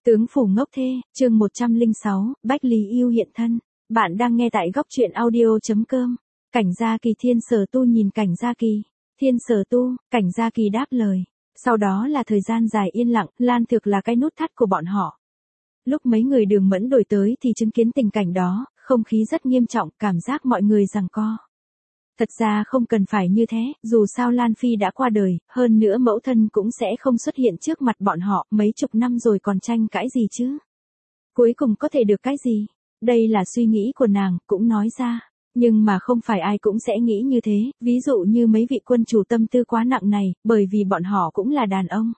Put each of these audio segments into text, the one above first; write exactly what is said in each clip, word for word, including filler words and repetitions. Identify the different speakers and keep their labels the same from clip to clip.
Speaker 1: Tướng phủ ngốc thê, chương một trăm lẻ sáu, Bách Lý Yêu hiện thân. Bạn đang nghe tại góc truyện audio.com. Cảnh Gia Kỳ Thiên Sở Tu nhìn Cảnh Gia Kỳ. Thiên Sở Tu, Cảnh Gia Kỳ đáp lời. Sau đó là thời gian dài yên lặng, Lan Thực là cái nút thắt của bọn họ. Lúc mấy người Đường Mẫn đổi tới thì chứng kiến tình cảnh đó, không khí rất nghiêm trọng, cảm giác mọi người giằng co. Thật ra không cần phải như thế, dù sao Lan Phi đã qua đời, hơn nữa mẫu thân cũng sẽ không xuất hiện trước mặt bọn họ, mấy chục năm rồi còn tranh cãi gì chứ. Cuối cùng có thể được cái gì? Đây là suy nghĩ của nàng, cũng nói ra. Nhưng mà không phải ai cũng sẽ nghĩ như thế, ví dụ như mấy vị quân chủ tâm tư quá nặng này, bởi vì bọn họ cũng là đàn ông.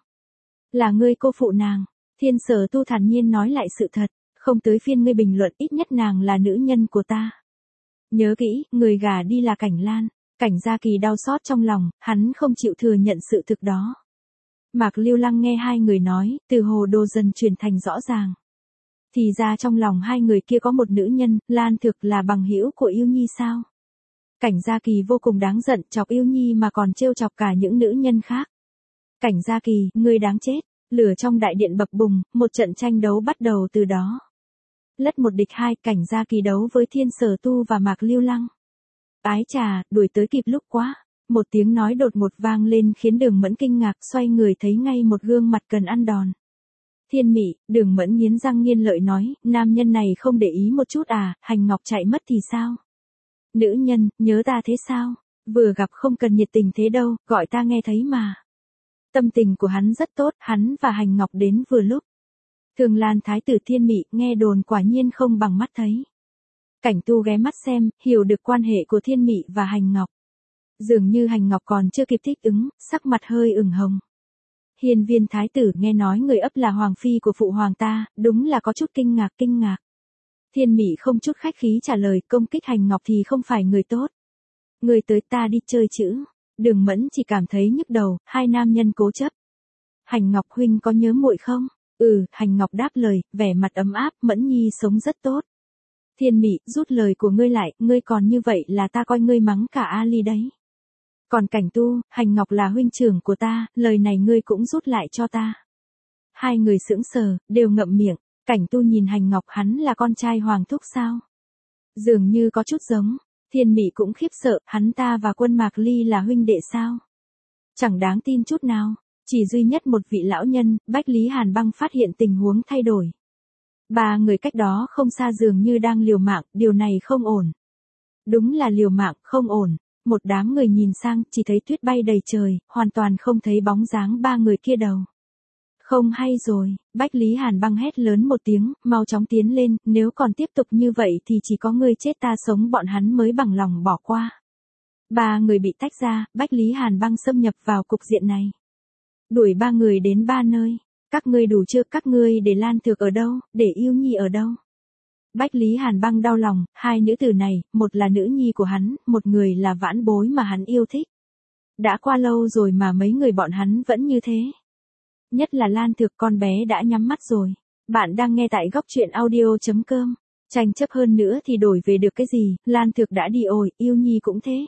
Speaker 1: Là ngươi cô phụ nàng, Thiên Sở Tu thản nhiên nói lại sự thật, không tới phiên ngươi bình luận, ít nhất nàng là nữ nhân của ta. Nhớ kỹ, người gả đi là Cảnh Lan. Cảnh Gia Kỳ đau xót trong lòng, hắn không chịu thừa nhận sự thực đó. Mạc Lưu Lăng nghe hai người nói, từ hồ đồ dần chuyển thành rõ ràng. Thì ra trong lòng hai người kia có một nữ nhân, Lan Thực là bằng hữu của Yêu Nhi sao? Cảnh Gia Kỳ vô cùng đáng giận, chọc Yêu Nhi mà còn trêu chọc cả những nữ nhân khác. Cảnh Gia Kỳ, ngươi đáng chết. Lửa trong đại điện bập bùng, một trận tranh đấu bắt đầu từ đó. Lất một địch hai, Cảnh Gia Kỳ đấu với Thiên Sở Tu và Mạc Lưu Lăng. Ái trà, đuổi tới kịp lúc quá. Một tiếng nói đột ngột vang lên khiến Đường Mẫn kinh ngạc, xoay người thấy ngay một gương mặt cần ăn đòn. Thiên Mị, Đường Mẫn nghiến răng nghiến lợi nói, nam nhân này không để ý một chút à, Hành Ngọc chạy mất thì sao? Nữ nhân, nhớ ta thế sao? Vừa gặp không cần nhiệt tình thế đâu, gọi ta nghe thấy mà. Tâm tình của hắn rất tốt, hắn và Hành Ngọc đến vừa lúc. Thường Lan Thái tử Thiên Mị, nghe đồn quả nhiên không bằng mắt thấy. Cảnh Tu ghé mắt xem, hiểu được quan hệ của Thiên Mị và Hành Ngọc. Dường như Hành Ngọc còn chưa kịp thích ứng, sắc mặt hơi ửng hồng. Hiên Viên Thái tử nghe nói người ấp là hoàng phi của phụ hoàng ta, đúng là có chút kinh ngạc kinh ngạc. Thiên Mị không chút khách khí trả lời, công kích Hành Ngọc thì không phải người tốt. Người tới ta đi chơi chữ. Đường Mẫn chỉ cảm thấy nhức đầu, hai nam nhân cố chấp. Hành Ngọc huynh có nhớ muội không? Ừ, Hành Ngọc đáp lời, vẻ mặt ấm áp, Mẫn Nhi sống rất tốt. Thiên Mị, rút lời của ngươi lại, ngươi còn như vậy là ta coi ngươi mắng cả Ali đấy. Còn Cảnh Tu, Hành Ngọc là huynh trưởng của ta, lời này ngươi cũng rút lại cho ta. Hai người sững sờ, đều ngậm miệng, Cảnh Tu nhìn Hành Ngọc, hắn là con trai Hoàng thúc sao? Dường như có chút giống. Thiên Mị cũng khiếp sợ, hắn ta và Quân Mạc Ly là huynh đệ sao? Chẳng đáng tin chút nào, chỉ duy nhất một vị lão nhân, Bách Lý Hàn Băng phát hiện tình huống thay đổi. Ba người cách đó không xa dường như đang liều mạng, điều này không ổn. Đúng là liều mạng, không ổn. Một đám người nhìn sang, chỉ thấy tuyết bay đầy trời, hoàn toàn không thấy bóng dáng ba người kia đâu. Không hay rồi, Bách Lý Hàn Băng hét lớn một tiếng, mau chóng tiến lên, nếu còn tiếp tục như vậy thì chỉ có ngươi chết ta sống, bọn hắn mới bằng lòng bỏ qua. Ba người bị tách ra, Bách Lý Hàn Băng xâm nhập vào cục diện này. Đuổi ba người đến ba nơi. Các ngươi đủ chưa, các ngươi để Lan Thực ở đâu, để Yêu Nhi ở đâu? Bách Lý Hàn Băng đau lòng, hai nữ tử này, một là nữ nhi của hắn, một người là vãn bối mà hắn yêu thích. Đã qua lâu rồi mà mấy người bọn hắn vẫn như thế. Nhất là Lan Thực, con bé đã nhắm mắt rồi. Bạn đang nghe tại góc truyện audio.com. Tranh chấp hơn nữa thì đổi về được cái gì, Lan Thực đã đi ồi, Yêu Nhi cũng thế.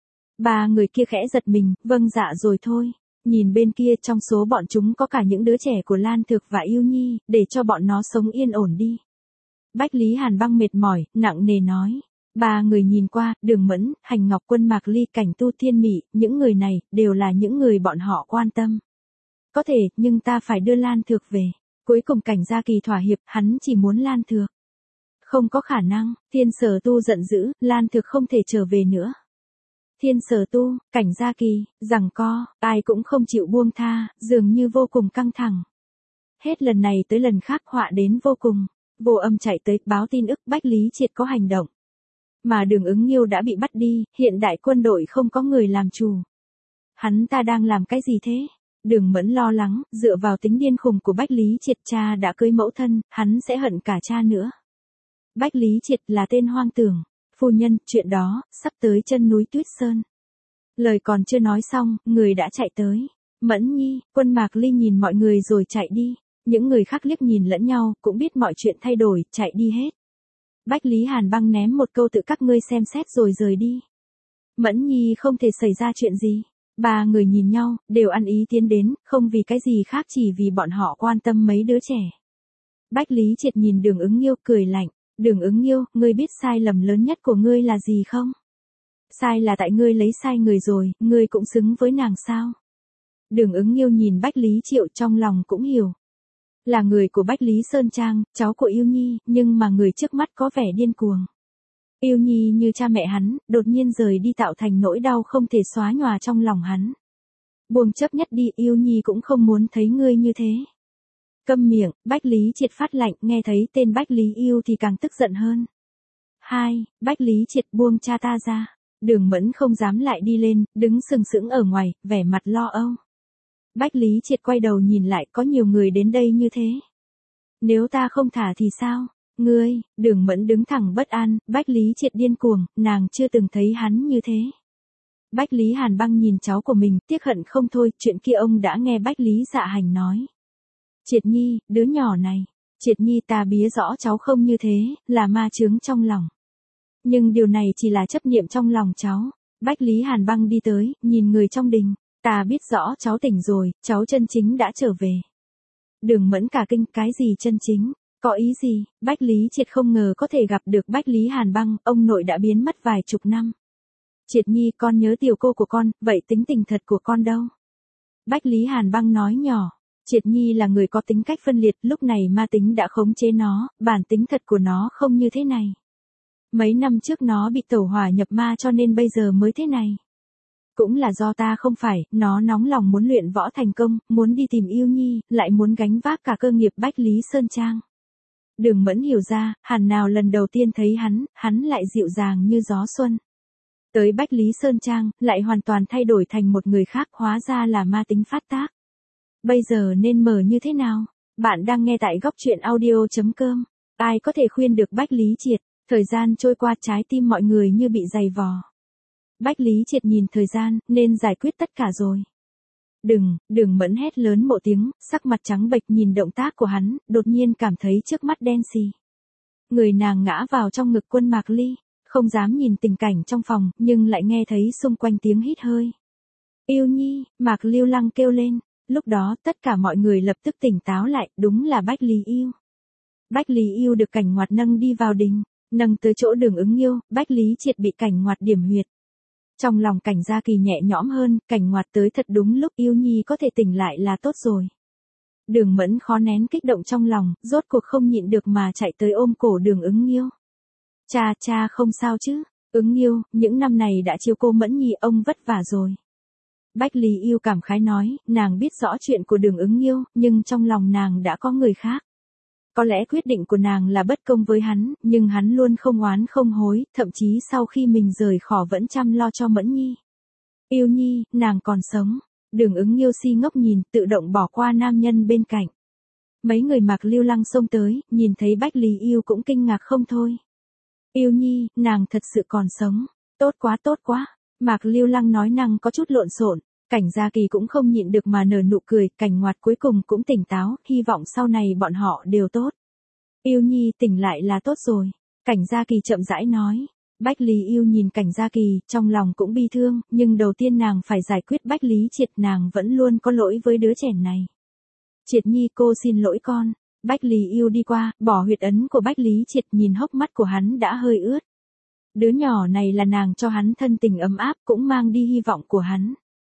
Speaker 1: Ba người kia khẽ giật mình, vâng dạ rồi thôi. Nhìn bên kia, trong số bọn chúng có cả những đứa trẻ của Lan Thực và Yêu Nhi, để cho bọn nó sống yên ổn đi. Bách Lý Hàn Băng mệt mỏi, nặng nề nói. Ba người nhìn qua, Đường Mẫn, Hành Ngọc, Quân Mạc Ly, Cảnh Tu, Thiên Mị, những người này, đều là những người bọn họ quan tâm. Có thể, nhưng ta phải đưa Lan Thực về. Cuối cùng Cảnh Gia Kỳ thỏa hiệp, hắn chỉ muốn Lan Thực. Không có khả năng, Thiên Sở Tu giận dữ, Lan Thực không thể trở về nữa. Thiên Sở Tu, Cảnh Gia Kỳ, giằng co, ai cũng không chịu buông tha, dường như vô cùng căng thẳng. Hết lần này tới lần khác họa đến vô cùng. Vô Âm chạy tới, báo tin ức Bách Lý Triệt có hành động. Mà Đường Ứng Nghiêu đã bị bắt đi, hiện đại quân đội không có người làm chủ. Hắn ta đang làm cái gì thế? Đường Mẫn lo lắng, dựa vào tính điên khùng của Bách Lý Triệt, cha đã cưới mẫu thân, hắn sẽ hận cả cha nữa. Bách Lý Triệt là tên hoang tưởng. Phu nhân, chuyện đó, sắp tới chân núi Tuyết Sơn. Lời còn chưa nói xong, người đã chạy tới. Mẫn Nhi, Quân Mạc Ly nhìn mọi người rồi chạy đi. Những người khác liếc nhìn lẫn nhau, cũng biết mọi chuyện thay đổi, chạy đi hết. Bách Lý Hàn Băng ném một câu tự các ngươi xem xét rồi rời đi. Mẫn Nhi không thể xảy ra chuyện gì. Ba người nhìn nhau, đều ăn ý tiến đến, không vì cái gì khác chỉ vì bọn họ quan tâm mấy đứa trẻ. Bách Lý Triệt nhìn Đường Ứng Nghiêu cười lạnh, Đường Ứng Nghiêu, ngươi biết sai lầm lớn nhất của ngươi là gì không? Sai là tại ngươi lấy sai người rồi, ngươi cũng xứng với nàng sao? Đường Ứng Nghiêu nhìn Bách Lý Triệu trong lòng cũng hiểu. Là người của Bách Lý Sơn Trang, cháu của Yêu Nhi, nhưng mà người trước mắt có vẻ điên cuồng. Yêu Nhi như cha mẹ hắn, đột nhiên rời đi tạo thành nỗi đau không thể xóa nhòa trong lòng hắn. Buông chấp nhất đi, Yêu Nhi cũng không muốn thấy ngươi như thế. Câm miệng, Bách Lý Triệt phát lạnh, nghe thấy tên Bách Lý Yêu thì càng tức giận hơn. Hai, Bách Lý Triệt buông cha ta ra. Đường Mẫn không dám lại đi lên, đứng sừng sững ở ngoài, vẻ mặt lo âu. Bách Lý Triệt quay đầu nhìn lại, có nhiều người đến đây như thế. Nếu ta không thả thì sao? Ngươi, Đường Mẫn đứng thẳng bất an, Bách Lý Triệt điên cuồng, nàng chưa từng thấy hắn như thế. Bách Lý Hàn Băng nhìn cháu của mình, tiếc hận không thôi, chuyện kia ông đã nghe Bách Lý Dạ Hành nói. Triệt Nhi, đứa nhỏ này, Triệt Nhi ta biết rõ cháu không như thế, là ma chướng trong lòng. Nhưng điều này chỉ là chấp niệm trong lòng cháu. Bách Lý Hàn Băng đi tới, nhìn người trong đình, ta biết rõ cháu tỉnh rồi, cháu chân chính đã trở về. Đường Mẫn cả kinh, cái gì chân chính? Có ý gì? Bách Lý Triệt không ngờ có thể gặp được Bách Lý Hàn Băng, ông nội đã biến mất vài chục năm. Triệt Nhi, con nhớ tiểu cô của con, vậy tính tình thật của con đâu? Bách Lý Hàn Băng nói nhỏ, Triệt Nhi là người có tính cách phân liệt, lúc này ma tính đã khống chế nó, bản tính thật của nó không như thế này. Mấy năm trước nó bị tẩu hỏa nhập ma cho nên bây giờ mới thế này. Cũng là do ta không phải, nó nóng lòng muốn luyện võ thành công, muốn đi tìm Yêu Nhi, lại muốn gánh vác cả cơ nghiệp Bách Lý Sơn Trang. Đường Mẫn hiểu ra, hẳn nào lần đầu tiên thấy hắn, hắn lại dịu dàng như gió xuân. Tới Bách Lý Sơn Trang, lại hoàn toàn thay đổi thành một người khác, hóa ra là ma tính phát tác. Bây giờ nên mở như thế nào? Bạn đang nghe tại góc truyện audio chấm com. Ai có thể khuyên được Bách Lý Triệt? Thời gian trôi qua, trái tim mọi người như bị dày vò. Bách Lý Triệt nhìn thời gian, nên giải quyết tất cả rồi. Đừng, Đường Mẫn hét lớn một tiếng, sắc mặt trắng bệch nhìn động tác của hắn, đột nhiên cảm thấy trước mắt đen xì. Người nàng ngã vào trong ngực Quân Mạc Ly, không dám nhìn tình cảnh trong phòng, nhưng lại nghe thấy xung quanh tiếng hít hơi. Yêu Nhi, Mạc Lưu Lăng kêu lên, lúc đó tất cả mọi người lập tức tỉnh táo lại, đúng là Bách Lý Yêu. Bách Lý Yêu được Cảnh Ngoạt nâng đi vào đình, nâng tới chỗ Đường Ứng Nghiêu, Bách Lý Triệt bị Cảnh Ngoạt điểm huyệt. Trong lòng Cảnh Gia Kỳ nhẹ nhõm hơn, Cảnh Ngoạt tới thật đúng lúc, Yêu Nhi có thể tỉnh lại là tốt rồi. Đường Mẫn khó nén kích động trong lòng, rốt cuộc không nhịn được mà chạy tới ôm cổ Đường Ứng Nghiêu. Cha, cha không sao chứ? Ứng Nghiêu, những năm này đã chiều cô Mẫn Nhi, ông vất vả rồi. Bách Lý Yêu cảm khái nói, nàng biết rõ chuyện của Đường Ứng Nghiêu, nhưng trong lòng nàng đã có người khác. Có lẽ quyết định của nàng là bất công với hắn, nhưng hắn luôn không oán không hối, thậm chí sau khi mình rời khỏi vẫn chăm lo cho Mẫn Nhi. Yêu Nhi, nàng còn sống. Đường Ứng Nghiêu si ngốc nhìn, tự động bỏ qua nam nhân bên cạnh. Mấy người Mạc Lưu Lăng xông tới, nhìn thấy Bách Lý Yêu cũng kinh ngạc không thôi. Yêu Nhi, nàng thật sự còn sống. Tốt quá tốt quá. Mạc Lưu Lăng nói năng có chút lộn xộn. Cảnh Gia Kỳ cũng không nhịn được mà nở nụ cười, Cảnh Ngoạt cuối cùng cũng tỉnh táo, hy vọng sau này bọn họ đều tốt. Yêu Nhi tỉnh lại là tốt rồi. Cảnh Gia Kỳ chậm rãi nói. Bách Lý Yêu nhìn Cảnh Gia Kỳ, trong lòng cũng bi thương, nhưng đầu tiên nàng phải giải quyết Bách Lý Triệt, nàng vẫn luôn có lỗi với đứa trẻ này. Triệt Nhi, cô xin lỗi con. Bách Lý Yêu đi qua, bỏ huyệt ấn của Bách Lý Triệt, nhìn hốc mắt của hắn đã hơi ướt. Đứa nhỏ này là nàng cho hắn thân tình ấm áp, cũng mang đi hy vọng của hắn.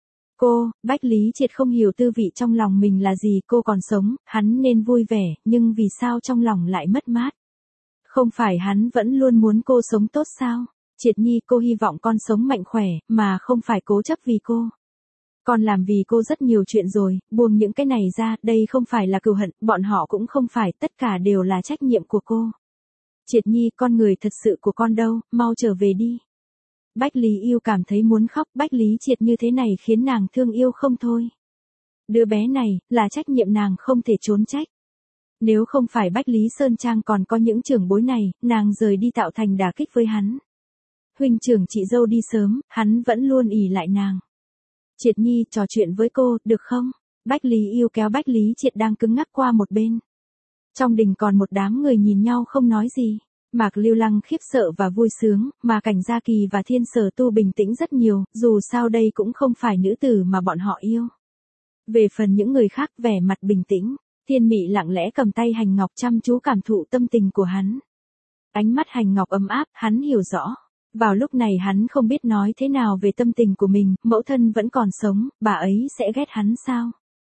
Speaker 1: Cô, Bách Lý Triệt không hiểu tư vị trong lòng mình là gì, cô còn sống, hắn nên vui vẻ, nhưng vì sao trong lòng lại mất mát? Không phải hắn vẫn luôn muốn cô sống tốt sao? Triệt Nhi, cô hy vọng con sống mạnh khỏe, mà không phải cố chấp vì cô. Con làm vì cô rất nhiều chuyện rồi, buông những cái này ra, đây không phải là cừu hận, bọn họ cũng không phải, tất cả đều là trách nhiệm của cô. Triệt Nhi, con người thật sự của con đâu, mau trở về đi. Bách Lý Yêu cảm thấy muốn khóc, Bách Lý Triệt như thế này khiến nàng thương yêu không thôi. Đứa bé này, là trách nhiệm nàng không thể trốn trách. Nếu không phải Bách Lý Sơn Trang còn có những trưởng bối này, nàng rời đi tạo thành đả kích với hắn. Huynh trưởng chị dâu đi sớm, hắn vẫn luôn ỷ lại nàng. Triệt Nhi, trò chuyện với cô, được không? Bách Lý Yêu kéo Bách Lý Triệt đang cứng ngắc qua một bên. Trong đình còn một đám người nhìn nhau không nói gì. Mạc Lưu Lăng khiếp sợ và vui sướng, mà Cảnh Gia Kỳ và Thiên Sở Tu bình tĩnh rất nhiều, dù sao đây cũng không phải nữ tử mà bọn họ yêu. Về phần những người khác, vẻ mặt bình tĩnh. Thiên Mị lặng lẽ cầm tay Hành Ngọc chăm chú cảm thụ tâm tình của hắn. Ánh mắt Hành Ngọc ấm áp, hắn hiểu rõ. Vào lúc này hắn không biết nói thế nào về tâm tình của mình, mẫu thân vẫn còn sống, bà ấy sẽ ghét hắn sao?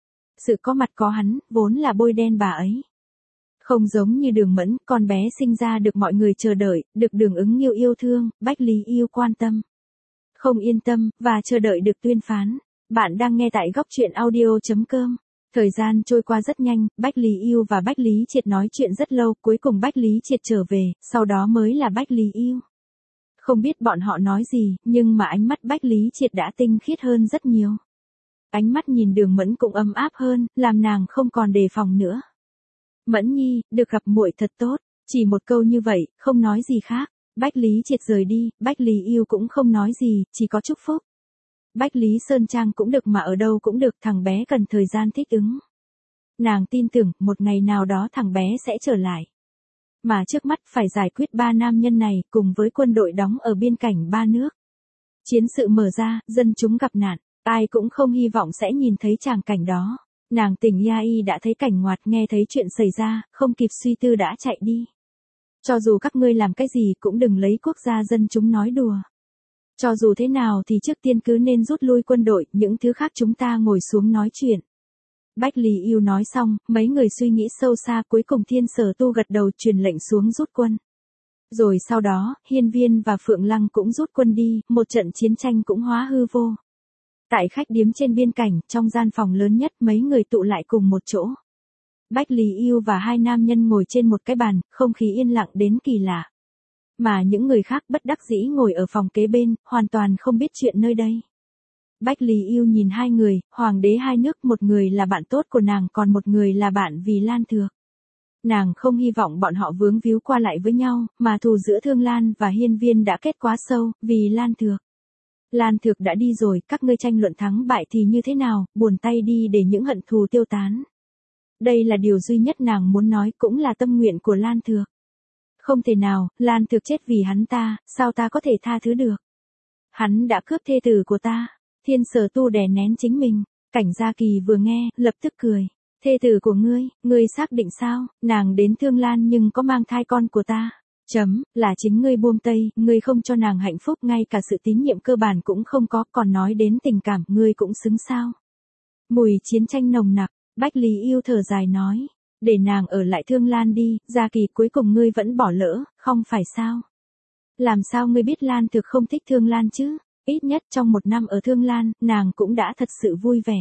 Speaker 1: Sự có mặt có hắn, vốn là bôi đen bà ấy. Không giống như Đường Mẫn, con bé sinh ra được mọi người chờ đợi, được Đường Ứng Nghiêu yêu thương, Bách Lý Yêu quan tâm. Không yên tâm, và chờ đợi được tuyên phán. Bạn đang nghe tại góc truyện audio chấm com. Thời gian trôi qua rất nhanh, Bách Lý Yêu và Bách Lý Triệt nói chuyện rất lâu, cuối cùng Bách Lý Triệt trở về, sau đó mới là Bách Lý Yêu. Không biết bọn họ nói gì, nhưng mà ánh mắt Bách Lý Triệt đã tinh khiết hơn rất nhiều. Ánh mắt nhìn Đường Mẫn cũng ấm áp hơn, làm nàng không còn đề phòng nữa. Mẫn Nhi, được gặp muội thật tốt, chỉ một câu như vậy, không nói gì khác. Bách Lý Triệt rời đi, Bách Lý Yêu cũng không nói gì, chỉ có chúc phúc. Bách Lý Sơn Trang cũng được mà ở đâu cũng được, thằng bé cần thời gian thích ứng. Nàng tin tưởng, một ngày nào đó thằng bé sẽ trở lại. Mà trước mắt phải giải quyết ba nam nhân này, cùng với quân đội đóng ở biên cảnh ba nước. Chiến sự mở ra, dân chúng gặp nạn, ai cũng không hy vọng sẽ nhìn thấy tràng cảnh đó. Nàng tỉnh Yai đã thấy cảnh ngoặt, nghe thấy chuyện xảy ra, không kịp suy tư đã chạy đi. Cho dù các ngươi làm cái gì cũng đừng lấy quốc gia dân chúng nói đùa. Cho dù thế nào thì trước tiên cứ nên rút lui quân đội, những thứ khác chúng ta ngồi xuống nói chuyện. Bách Lý Yêu nói xong, mấy người suy nghĩ sâu xa, cuối cùng Thiên Sở Tu gật đầu truyền lệnh xuống rút quân. Rồi sau đó, Hiên Viên và Phượng Lăng cũng rút quân đi, một trận chiến tranh cũng hóa hư vô. Tại khách điếm trên biên cảnh, trong gian phòng lớn nhất, mấy người tụ lại cùng một chỗ. Bách Lý Yêu và hai nam nhân ngồi trên một cái bàn, không khí yên lặng đến kỳ lạ. Mà những người khác bất đắc dĩ ngồi ở phòng kế bên, hoàn toàn không biết chuyện nơi đây. Bách Lý Yêu nhìn hai người, hoàng đế hai nước, một người là bạn tốt của nàng, còn một người là bạn vì Lan Thược. Nàng không hy vọng bọn họ vướng víu qua lại với nhau, mà thù giữa Thương Lan và Hiên Viên đã kết quá sâu, vì Lan Thược. Lan Thược đã đi rồi, các ngươi tranh luận thắng bại thì như thế nào, buồn tay đi để những hận thù tiêu tán. Đây là điều duy nhất nàng muốn nói, cũng là tâm nguyện của Lan Thược. Không thể nào, Lan Thược chết vì hắn ta, sao ta có thể tha thứ được? Hắn đã cướp thê tử của ta. Thiên Sở Tu đè nén chính mình. Cảnh Gia Kỳ vừa nghe, lập tức cười. Thê tử của ngươi, ngươi xác định sao? Nàng đến Thương Lan nhưng có mang thai con của ta. Chấm, là chính ngươi buông tay, ngươi không cho nàng hạnh phúc, ngay cả sự tín nhiệm cơ bản cũng không có, còn nói đến tình cảm, ngươi cũng xứng sao? Mùi chiến tranh nồng nặc, Bách Lý Yêu thở dài nói. Để nàng ở lại Thương Lan đi, Gia Kỳ, cuối cùng ngươi vẫn bỏ lỡ, không phải sao? Làm sao ngươi biết Lan Thược không thích Thương Lan chứ? Ít nhất trong một năm ở Thương Lan, nàng cũng đã thật sự vui vẻ.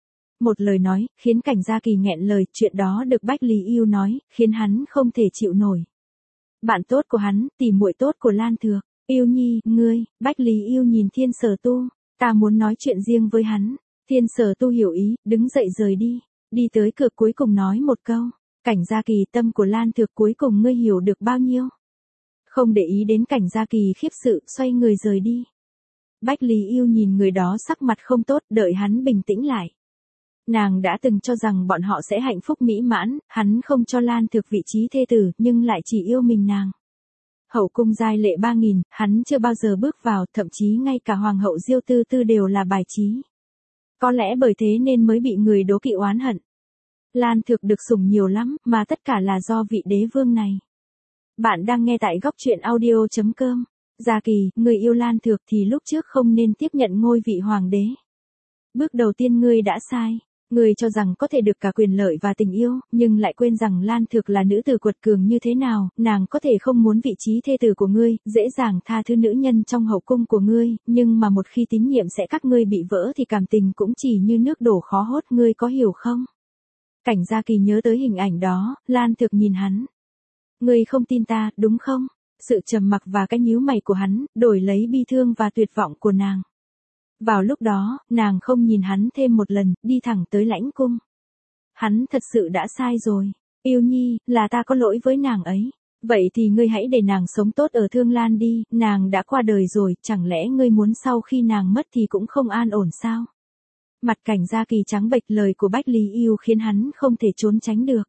Speaker 1: Một lời nói, khiến Cảnh Gia Kỳ nghẹn lời, chuyện đó được Bách Lý Yêu nói, khiến hắn không thể chịu nổi. Bạn tốt của hắn, tỉ muội tốt của Lan Thược, Yêu Nhi, ngươi, Bách Lý Yêu nhìn Thiên Sở Tu, ta muốn nói chuyện riêng với hắn. Thiên Sở Tu hiểu ý, đứng dậy rời đi, đi tới cửa cuối cùng nói một câu, Cảnh Gia Kỳ, tâm của Lan Thược cuối cùng ngươi hiểu được bao nhiêu? Không để ý đến Cảnh Gia Kỳ khiếp sự, xoay người rời đi. Bách Lý Yêu nhìn người đó sắc mặt không tốt, đợi hắn bình tĩnh lại. Nàng đã từng cho rằng bọn họ sẽ hạnh phúc mỹ mãn, hắn không cho Lan Thược vị trí thê tử, nhưng lại chỉ yêu mình nàng. Hậu cung giai lệ ba nghìn, hắn chưa bao giờ bước vào, thậm chí ngay cả Hoàng hậu Diêu Tư Tư đều là bài trí. Có lẽ bởi thế nên mới bị người đố kỵ oán hận. Lan Thược được sủng nhiều lắm, mà tất cả là do vị đế vương này. Bạn đang nghe tại góc truyện audio chấm com. Gia Kỳ, người yêu Lan Thược thì lúc trước không nên tiếp nhận ngôi vị hoàng đế. Bước đầu tiên ngươi đã sai. Ngươi cho rằng có thể được cả quyền lợi và tình yêu, nhưng lại quên rằng Lan Thược là nữ tử quật cường như thế nào, nàng có thể không muốn vị trí thê tử của ngươi, dễ dàng tha thứ nữ nhân trong hậu cung của ngươi, nhưng mà một khi tín nhiệm sẽ các ngươi bị vỡ thì cảm tình cũng chỉ như nước đổ khó hốt, ngươi có hiểu không? Cảnh Gia Kỳ nhớ tới hình ảnh đó, Lan Thược nhìn hắn. Ngươi không tin ta, đúng không? Sự trầm mặc và cái nhíu mày của hắn, đổi lấy bi thương và tuyệt vọng của nàng. Vào lúc đó, nàng không nhìn hắn thêm một lần, đi thẳng tới lãnh cung. Hắn thật sự đã sai rồi. Yêu Nhi, là ta có lỗi với nàng ấy. Vậy thì ngươi hãy để nàng sống tốt ở Thương Lan đi, nàng đã qua đời rồi, chẳng lẽ ngươi muốn sau khi nàng mất thì cũng không an ổn sao? Mặt Cảnh Gia Kỳ trắng bệch, lời của Bách Lý Yêu khiến hắn không thể trốn tránh được.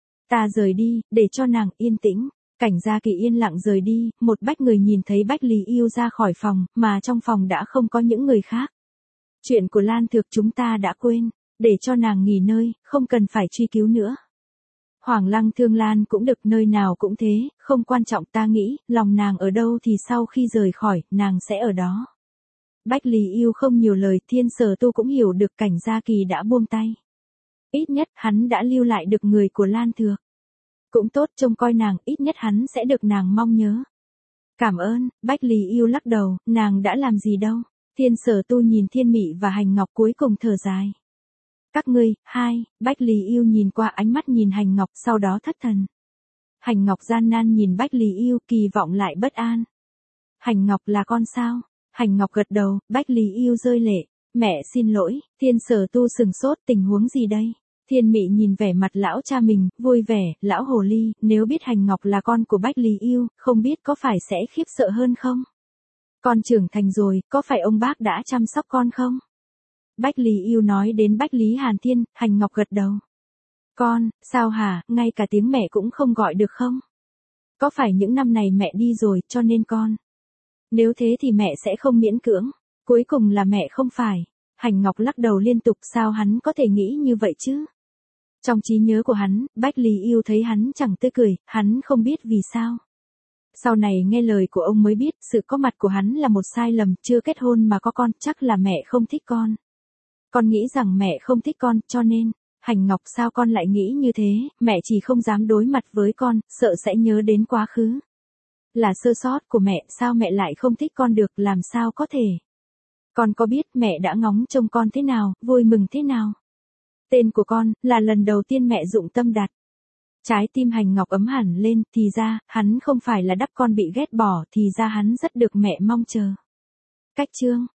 Speaker 1: Ta rời đi, để cho nàng yên tĩnh. Cảnh Gia Kỳ yên lặng rời đi, một bách người nhìn thấy Bách Lý Yêu ra khỏi phòng, mà trong phòng đã không có những người khác. Chuyện của Lan Thược chúng ta đã quên, để cho nàng nghỉ ngơi, không cần phải truy cứu nữa. Hoàng Lăng Thương Lan cũng được, nơi nào cũng thế, không quan trọng, ta nghĩ, lòng nàng ở đâu thì sau khi rời khỏi, nàng sẽ ở đó. Bách Lý Yêu không nhiều lời, Thiên Sở Tu cũng hiểu được Cảnh Gia Kỳ đã buông tay. Ít nhất hắn đã lưu lại được người của Lan Thược. Cũng tốt, trông coi nàng, ít nhất hắn sẽ được nàng mong nhớ. Cảm ơn, Bách Lý Yêu lắc đầu, nàng đã làm gì đâu. Thiên Sở Tu nhìn Thiên Mị và Hành Ngọc cuối cùng thở dài. Các ngươi, hai, Bách Lý Yêu nhìn qua, ánh mắt nhìn Hành Ngọc, sau đó thất thần. Hành Ngọc gian nan nhìn Bách Lý Yêu, kỳ vọng lại bất an. Hành Ngọc là con sao? Hành Ngọc gật đầu, Bách Lý Yêu rơi lệ. Mẹ xin lỗi, Thiên Sở Tu sừng sốt, tình huống gì đây? Thiên Mị nhìn vẻ mặt lão cha mình, vui vẻ, lão hồ ly, nếu biết Hành Ngọc là con của Bách Lý Yêu, không biết có phải sẽ khiếp sợ hơn không? Con trưởng thành rồi, có phải ông bác đã chăm sóc con không? Bách Lý Yêu nói đến Bách Lý Hàn Thiên, Hành Ngọc gật đầu. Con, sao hả, ngay cả tiếng mẹ cũng không gọi được không? Có phải những năm này mẹ đi rồi, cho nên con? Nếu thế thì mẹ sẽ không miễn cưỡng. Cuối cùng là mẹ không phải. Hành Ngọc lắc đầu liên tục, sao hắn có thể nghĩ như vậy chứ? Trong trí nhớ của hắn, Bách Lý Yêu thấy hắn chẳng tươi cười, hắn không biết vì sao. Sau này nghe lời của ông mới biết, sự có mặt của hắn là một sai lầm, chưa kết hôn mà có con, chắc là mẹ không thích con. Con nghĩ rằng mẹ không thích con, cho nên, Hành Ngọc sao con lại nghĩ như thế, mẹ chỉ không dám đối mặt với con, sợ sẽ nhớ đến quá khứ. Là sơ sót của mẹ, sao mẹ lại không thích con được, làm sao có thể. Con có biết mẹ đã ngóng trông con thế nào, vui mừng thế nào. Tên của con, là lần đầu tiên mẹ dụng tâm đặt. Trái tim Hành Ngọc ấm hẳn lên, thì ra, hắn không phải là đắp con bị ghét bỏ, thì ra hắn rất được mẹ mong chờ. Cách chương